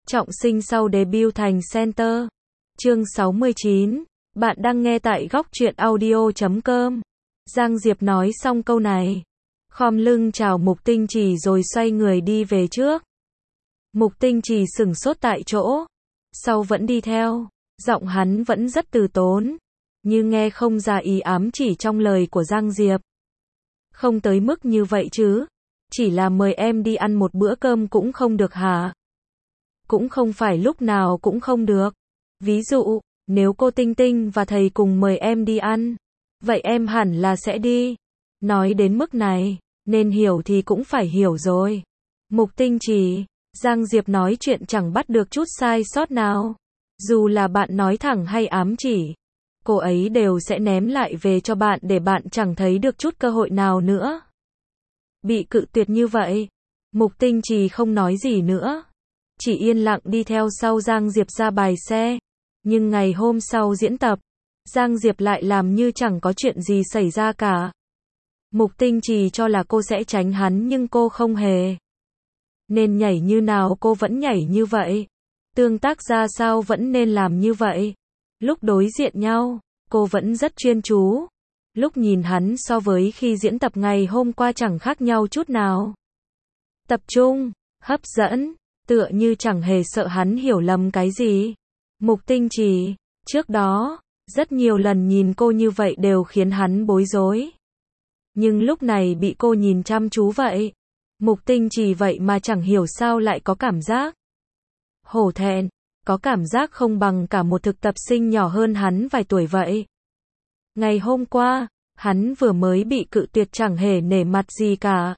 trọng sinh sau debut thành center. Chương 69. Bạn đang nghe tại góc truyện audio.com. Giang Diệp nói xong câu này, khom lưng chào Mục Tinh Trì rồi xoay người đi về trước. Mục Tinh Trì sửng sốt tại chỗ, sau vẫn đi theo, giọng hắn vẫn rất từ tốn, như nghe không ra ý ám chỉ trong lời của Giang Diệp. Không tới mức như vậy chứ, chỉ là mời em đi ăn một bữa cơm cũng không được hả? Cũng không phải lúc nào cũng không được. Ví dụ, nếu cô Tinh Tinh và thầy cùng mời em đi ăn, vậy em hẳn là sẽ đi. Nói đến mức này, nên hiểu thì cũng phải hiểu rồi. Mục Tinh Trì, Giang Diệp nói chuyện chẳng bắt được chút sai sót nào. Dù là bạn nói thẳng hay ám chỉ, cô ấy đều sẽ ném lại về cho bạn để bạn chẳng thấy được chút cơ hội nào nữa. Bị cự tuyệt như vậy, Mục Tinh Trì không nói gì nữa, chỉ yên lặng đi theo sau Giang Diệp ra bài xe. Nhưng ngày hôm sau diễn tập, Giang Diệp lại làm như chẳng có chuyện gì xảy ra cả. Mục Tinh Trì cho là cô sẽ tránh hắn nhưng cô không hề. Nên nhảy như nào cô vẫn nhảy như vậy. Tương tác ra sao vẫn nên làm như vậy. Lúc đối diện nhau, cô vẫn rất chuyên chú. Lúc nhìn hắn so với khi diễn tập ngày hôm qua chẳng khác nhau chút nào. Tập trung, hấp dẫn, tựa như chẳng hề sợ hắn hiểu lầm cái gì. Mục Tinh Trì, trước đó, rất nhiều lần nhìn cô như vậy đều khiến hắn bối rối. Nhưng lúc này bị cô nhìn chăm chú vậy, Mục Tinh Trì vậy mà chẳng hiểu sao lại có cảm giác hổ thẹn, có cảm giác không bằng cả một thực tập sinh nhỏ hơn hắn vài tuổi vậy. Ngày hôm qua, hắn vừa mới bị cự tuyệt chẳng hề nể mặt gì cả.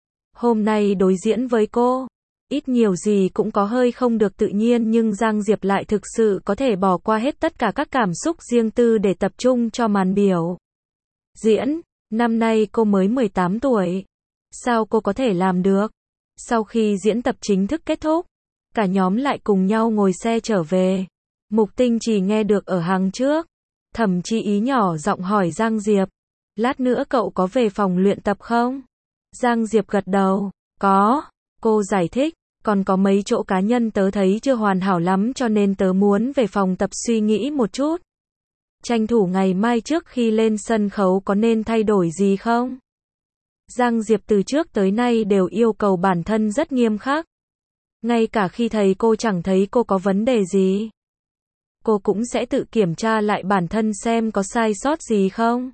Hôm nay đối diễn với cô, ít nhiều gì cũng có hơi không được tự nhiên nhưng Giang Diệp lại thực sự có thể bỏ qua hết tất cả các cảm xúc riêng tư để tập trung cho màn biểu diễn. Năm nay cô mới 18 tuổi. Sao cô có thể làm được? Sau khi diễn tập chính thức kết thúc, cả nhóm lại cùng nhau ngồi xe trở về. Mục Tinh Trì nghe được ở hàng trước, thậm chí ý nhỏ giọng hỏi Giang Diệp, lát nữa cậu có về phòng luyện tập không? Giang Diệp gật đầu, có. Cô giải thích, còn có mấy chỗ cá nhân tớ thấy chưa hoàn hảo lắm cho nên tớ muốn về phòng tập suy nghĩ một chút. Tranh thủ ngày mai trước khi lên sân khấu có nên thay đổi gì không? Giang Diệp từ trước tới nay đều yêu cầu bản thân rất nghiêm khắc. Ngay cả khi thầy cô chẳng thấy cô có vấn đề gì, cô cũng sẽ tự kiểm tra lại bản thân xem có sai sót gì không.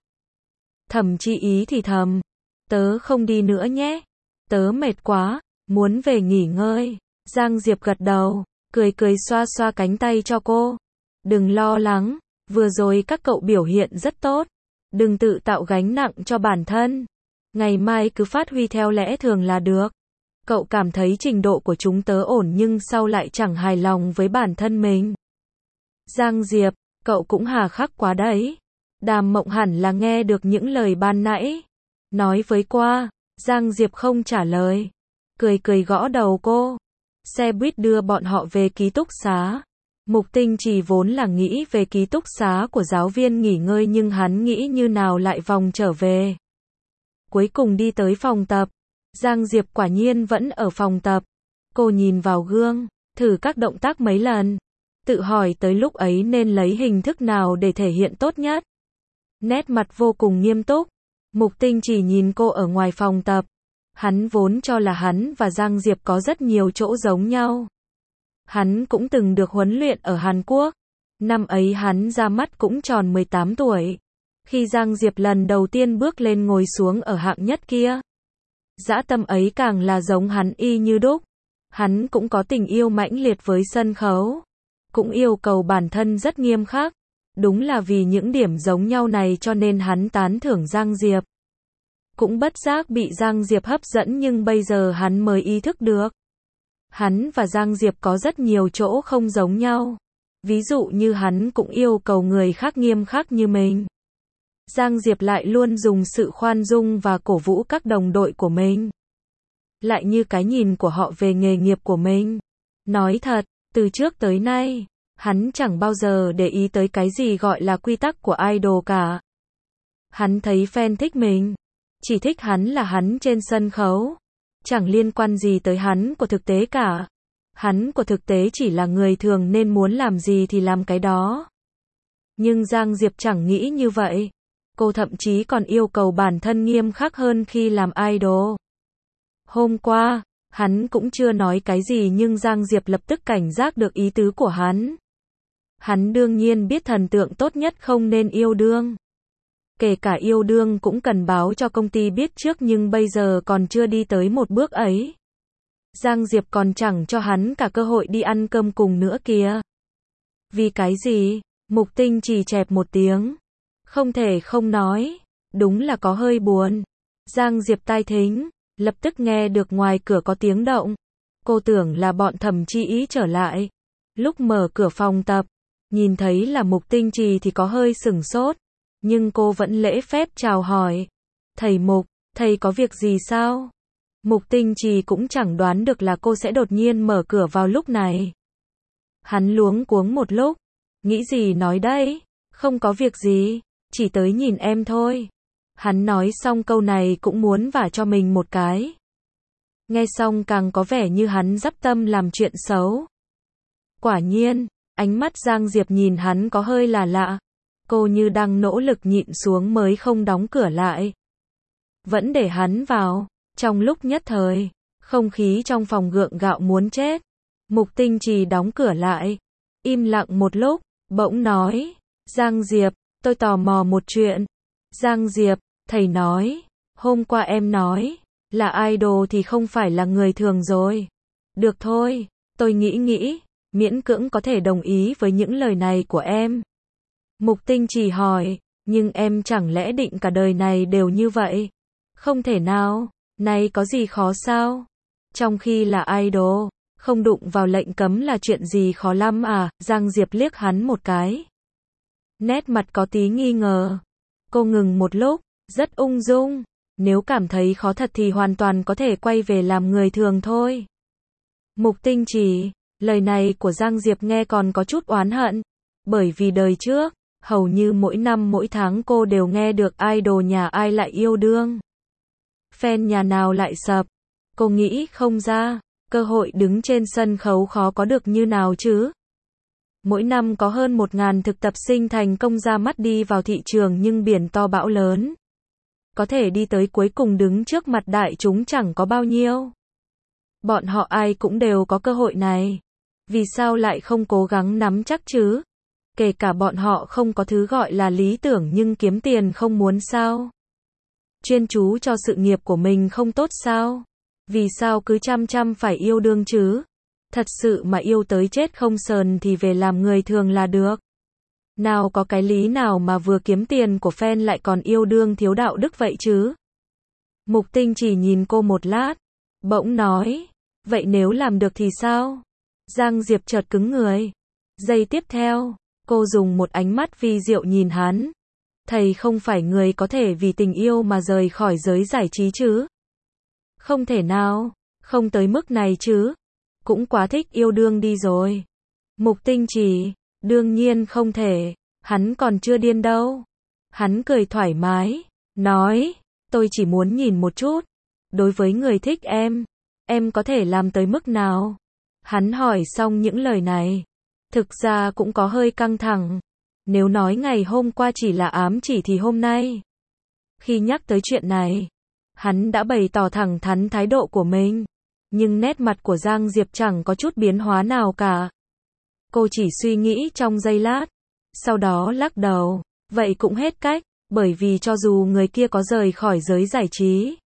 Thậm chí ý thì thầm, tớ không đi nữa nhé, tớ mệt quá, muốn về nghỉ ngơi. Giang Diệp gật đầu, cười cười xoa xoa cánh tay cho cô. Đừng lo lắng, vừa rồi các cậu biểu hiện rất tốt, đừng tự tạo gánh nặng cho bản thân. Ngày mai cứ phát huy theo lẽ thường là được. Cậu cảm thấy trình độ của chúng tớ ổn nhưng sau lại chẳng hài lòng với bản thân mình. Giang Diệp, cậu cũng hà khắc quá đấy. Đàm Mộng hẳn là nghe được những lời ban nãy nói với qua. Giang Diệp không trả lời, cười cười gõ đầu cô. Xe buýt đưa bọn họ về ký túc xá. Mục Tinh Trì vốn là nghĩ về ký túc xá của giáo viên nghỉ ngơi nhưng hắn nghĩ như nào lại vòng trở về. Cuối cùng đi tới phòng tập. Giang Diệp quả nhiên vẫn ở phòng tập. Cô nhìn vào gương, thử các động tác mấy lần, tự hỏi tới lúc ấy nên lấy hình thức nào để thể hiện tốt nhất. Nét mặt vô cùng nghiêm túc. Mục Tinh Trì nhìn cô ở ngoài phòng tập. Hắn vốn cho là hắn và Giang Diệp có rất nhiều chỗ giống nhau. Hắn cũng từng được huấn luyện ở Hàn Quốc. Năm ấy hắn ra mắt cũng tròn 18 tuổi. Khi Giang Diệp lần đầu tiên bước lên ngồi xuống ở hạng nhất kia, dã tâm ấy càng là giống hắn y như đúc. Hắn cũng có tình yêu mãnh liệt với sân khấu, cũng yêu cầu bản thân rất nghiêm khắc. Đúng là vì những điểm giống nhau này cho nên hắn tán thưởng Giang Diệp. Cũng bất giác bị Giang Diệp hấp dẫn nhưng bây giờ hắn mới ý thức được. Hắn và Giang Diệp có rất nhiều chỗ không giống nhau. Ví dụ như hắn cũng yêu cầu người khác nghiêm khắc như mình. Giang Diệp lại luôn dùng sự khoan dung và cổ vũ các đồng đội của mình. Lại như cái nhìn của họ về nghề nghiệp của mình. Nói thật, từ trước tới nay, hắn chẳng bao giờ để ý tới cái gì gọi là quy tắc của idol cả. Hắn thấy fan thích mình, chỉ thích hắn là hắn trên sân khấu. Chẳng liên quan gì tới hắn của thực tế cả. Hắn của thực tế chỉ là người thường nên muốn làm gì thì làm cái đó. Nhưng Giang Diệp chẳng nghĩ như vậy. Cô thậm chí còn yêu cầu bản thân nghiêm khắc hơn khi làm idol. Hôm qua, hắn cũng chưa nói cái gì nhưng Giang Diệp lập tức cảnh giác được ý tứ của hắn. Hắn đương nhiên biết thần tượng tốt nhất không nên yêu đương. Kể cả yêu đương cũng cần báo cho công ty biết trước nhưng bây giờ còn chưa đi tới một bước ấy. Giang Diệp còn chẳng cho hắn cả cơ hội đi ăn cơm cùng nữa kìa. Vì cái gì? Mục Tinh chỉ chẹp một tiếng. Không thể không nói. Đúng là có hơi buồn. Giang Diệp tai thính. Lập tức nghe được ngoài cửa có tiếng động. Cô tưởng là bọn Thẩm Chi Ý trở lại. Lúc mở cửa phòng tập, nhìn thấy là Mục Tinh Trì thì có hơi sửng sốt. Nhưng cô vẫn lễ phép chào hỏi. Thầy Mục, thầy có việc gì sao? Mục Tinh Trì cũng chẳng đoán được là cô sẽ đột nhiên mở cửa vào lúc này. Hắn luống cuống một lúc. Nghĩ gì nói đấy? Không có việc gì, chỉ tới nhìn em thôi. Hắn nói xong câu này cũng muốn vả cho mình một cái. Nghe xong càng có vẻ như hắn dắp tâm làm chuyện xấu. Quả nhiên, ánh mắt Giang Diệp nhìn hắn có hơi là lạ. Cô như đang nỗ lực nhịn xuống mới không đóng cửa lại. Vẫn để hắn vào. Trong lúc nhất thời, không khí trong phòng gượng gạo muốn chết. Mục Tinh Trì đóng cửa lại. Im lặng một lúc, bỗng nói. Giang Diệp, tôi tò mò một chuyện. Giang Diệp, thầy nói. Hôm qua em nói. Là idol thì không phải là người thường rồi. Được thôi, tôi nghĩ. Miễn cưỡng có thể đồng ý với những lời này của em. Mục Tinh Trì hỏi. Nhưng em chẳng lẽ định cả đời này đều như vậy? Không thể nào. Này có gì khó sao? Trong khi là idol, không đụng vào lệnh cấm là chuyện gì khó lắm à? Giang Diệp liếc hắn một cái. Nét mặt có tí nghi ngờ. Cô ngừng một lúc, rất ung dung. Nếu cảm thấy khó thật thì hoàn toàn có thể quay về làm người thường thôi. Mục Tinh Trì, lời này của Giang Diệp nghe còn có chút oán hận. Bởi vì đời trước, hầu như mỗi năm mỗi tháng cô đều nghe được idol nhà ai lại yêu đương. Fan nhà nào lại sập. Cô nghĩ không ra, cơ hội đứng trên sân khấu khó có được như nào chứ. Mỗi năm có hơn 1.000 thực tập sinh thành công ra mắt đi vào thị trường nhưng biển to bão lớn. Có thể đi tới cuối cùng đứng trước mặt đại chúng chẳng có bao nhiêu. Bọn họ ai cũng đều có cơ hội này. Vì sao lại không cố gắng nắm chắc chứ? Kể cả bọn họ không có thứ gọi là lý tưởng nhưng kiếm tiền không muốn sao? Chuyên chú cho sự nghiệp của mình không tốt sao? Vì sao cứ chăm phải yêu đương chứ? Thật sự mà yêu tới chết không sờn thì về làm người thường là được. Nào có cái lý nào mà vừa kiếm tiền của fan lại còn yêu đương thiếu đạo đức vậy chứ? Mục Tinh chỉ nhìn cô một lát, bỗng nói, vậy nếu làm được thì sao? Giang Diệp chợt cứng người. Giây tiếp theo, cô dùng một ánh mắt vi diệu nhìn hắn. Thầy không phải người có thể vì tình yêu mà rời khỏi giới giải trí chứ? Không thể nào, không tới mức này chứ. Cũng quá thích yêu đương đi rồi. Mục Tinh chỉ, đương nhiên không thể, hắn còn chưa điên đâu. Hắn cười thoải mái, nói, tôi chỉ muốn nhìn một chút. Đối với người thích em có thể làm tới mức nào? Hắn hỏi xong những lời này. Thực ra cũng có hơi căng thẳng. Nếu nói ngày hôm qua chỉ là ám chỉ thì hôm nay. Khi nhắc tới chuyện này, hắn đã bày tỏ thẳng thắn thái độ của mình. Nhưng nét mặt của Giang Diệp chẳng có chút biến hóa nào cả. Cô chỉ suy nghĩ trong giây lát. Sau đó lắc đầu. Vậy cũng hết cách. Bởi vì cho dù người kia có rời khỏi giới giải trí,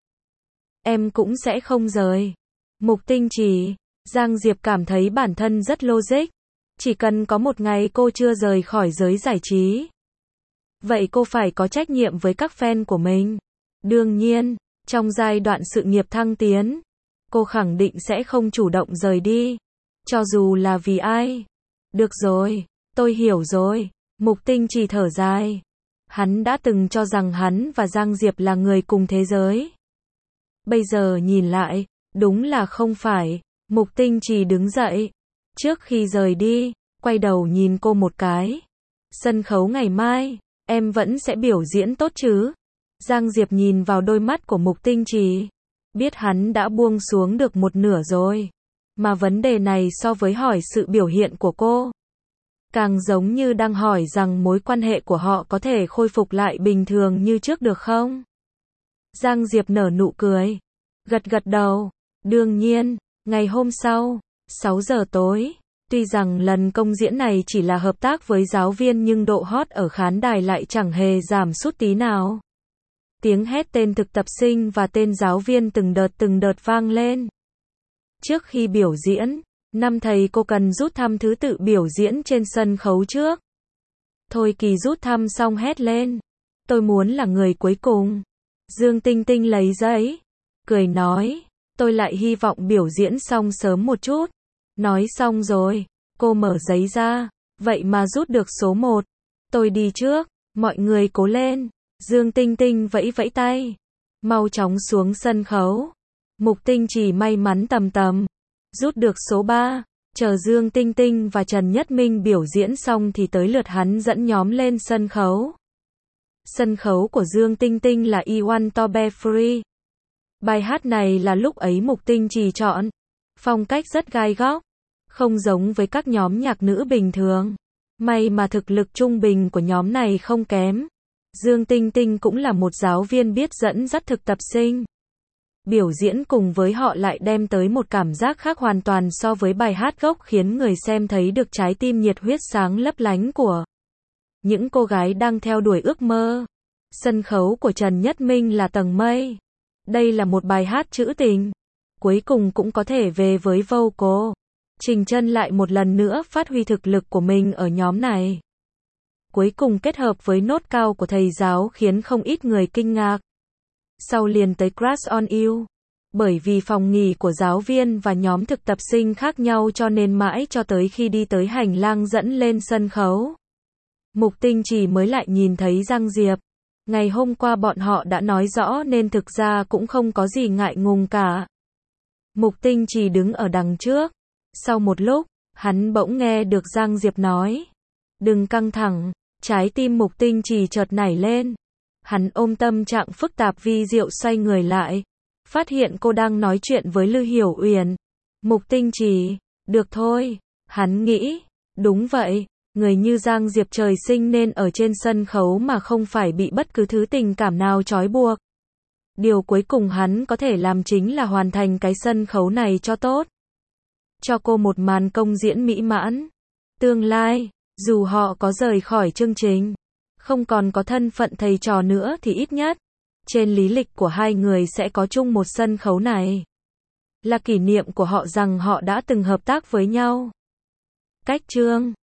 em cũng sẽ không rời. Mục Tinh chỉ. Giang Diệp cảm thấy bản thân rất logic. Chỉ cần có một ngày cô chưa rời khỏi giới giải trí, vậy cô phải có trách nhiệm với các fan của mình. Đương nhiên, trong giai đoạn sự nghiệp thăng tiến, cô khẳng định sẽ không chủ động rời đi. Cho dù là vì ai. Được rồi, tôi hiểu rồi. Mục Tinh chỉ thở dài. Hắn đã từng cho rằng hắn và Giang Diệp là người cùng thế giới. Bây giờ nhìn lại, đúng là không phải. Mục Tinh chỉ đứng dậy. Trước khi rời đi, quay đầu nhìn cô một cái. Sân khấu ngày mai, em vẫn sẽ biểu diễn tốt chứ? Giang Diệp nhìn vào đôi mắt của Mục Tinh chỉ. Biết hắn đã buông xuống được một nửa rồi. Mà vấn đề này so với hỏi sự biểu hiện của cô, càng giống như đang hỏi rằng mối quan hệ của họ có thể khôi phục lại bình thường như trước được không? Giang Diệp nở nụ cười, gật gật đầu. Đương nhiên, ngày hôm sau, 6 giờ tối, tuy rằng lần công diễn này chỉ là hợp tác với giáo viên nhưng độ hot ở khán đài lại chẳng hề giảm sút tí nào. Tiếng hét tên thực tập sinh và tên giáo viên từng đợt vang lên. Trước khi biểu diễn, 5 thầy cô cần rút thăm thứ tự biểu diễn trên sân khấu trước. Thôi Kỳ rút thăm xong hét lên. Tôi muốn là người cuối cùng. Dương Tinh Tinh lấy giấy, cười nói. Tôi lại hy vọng biểu diễn xong sớm một chút. Nói xong rồi, cô mở giấy ra. Vậy mà rút được số 1. Tôi đi trước, mọi người cố lên. Dương Tinh Tinh vẫy vẫy tay. Mau chóng xuống sân khấu. Mục Tinh Trì may mắn tầm rút được số 3, chờ Dương Tinh Tinh và Trần Nhất Minh biểu diễn xong thì tới lượt hắn dẫn nhóm lên sân khấu. Sân khấu của Dương Tinh Tinh là I Want to Be Free. Bài hát này là lúc ấy Mục Tinh Trì chọn. Phong cách rất gai góc, không giống với các nhóm nhạc nữ bình thường. May mà thực lực trung bình của nhóm này không kém. Dương Tinh Tinh cũng là một giáo viên biết dẫn dắt thực tập sinh. Biểu diễn cùng với họ lại đem tới một cảm giác khác hoàn toàn so với bài hát gốc, khiến người xem thấy được trái tim nhiệt huyết sáng lấp lánh của những cô gái đang theo đuổi ước mơ. Sân khấu của Trần Nhất Minh là Tầng Mây. Đây là một bài hát trữ tình. Cuối cùng cũng có thể về với vocal. Trình Chân lại một lần nữa phát huy thực lực của mình ở nhóm này. Cuối cùng kết hợp với nốt cao của thầy giáo khiến không ít người kinh ngạc. Sau liền tới Crush on You. Bởi vì phòng nghỉ của giáo viên và nhóm thực tập sinh khác nhau cho nên mãi cho tới khi đi tới hành lang dẫn lên sân khấu, Mục Tinh Trì mới lại nhìn thấy Giang Diệp. Ngày hôm qua bọn họ đã nói rõ nên thực ra cũng không có gì ngại ngùng cả. Mục Tinh Trì đứng ở đằng trước. Sau một lúc, hắn bỗng nghe được Giang Diệp nói. Đừng căng thẳng. Trái tim Mục Tinh Trì chợt nảy lên. Hắn ôm tâm trạng phức tạp vi diệu xoay người lại. Phát hiện cô đang nói chuyện với Lư Hiểu Uyển. Mục Tinh Trì, được thôi. Hắn nghĩ, đúng vậy, người như Giang Diệp trời sinh nên ở trên sân khấu mà không phải bị bất cứ thứ tình cảm nào trói buộc. Điều cuối cùng hắn có thể làm chính là hoàn thành cái sân khấu này cho tốt. Cho cô một màn công diễn mỹ mãn. Tương lai, dù họ có rời khỏi chương trình, không còn có thân phận thầy trò nữa thì ít nhất, trên lý lịch của hai người sẽ có chung một sân khấu này. Là kỷ niệm của họ rằng họ đã từng hợp tác với nhau. Cách chương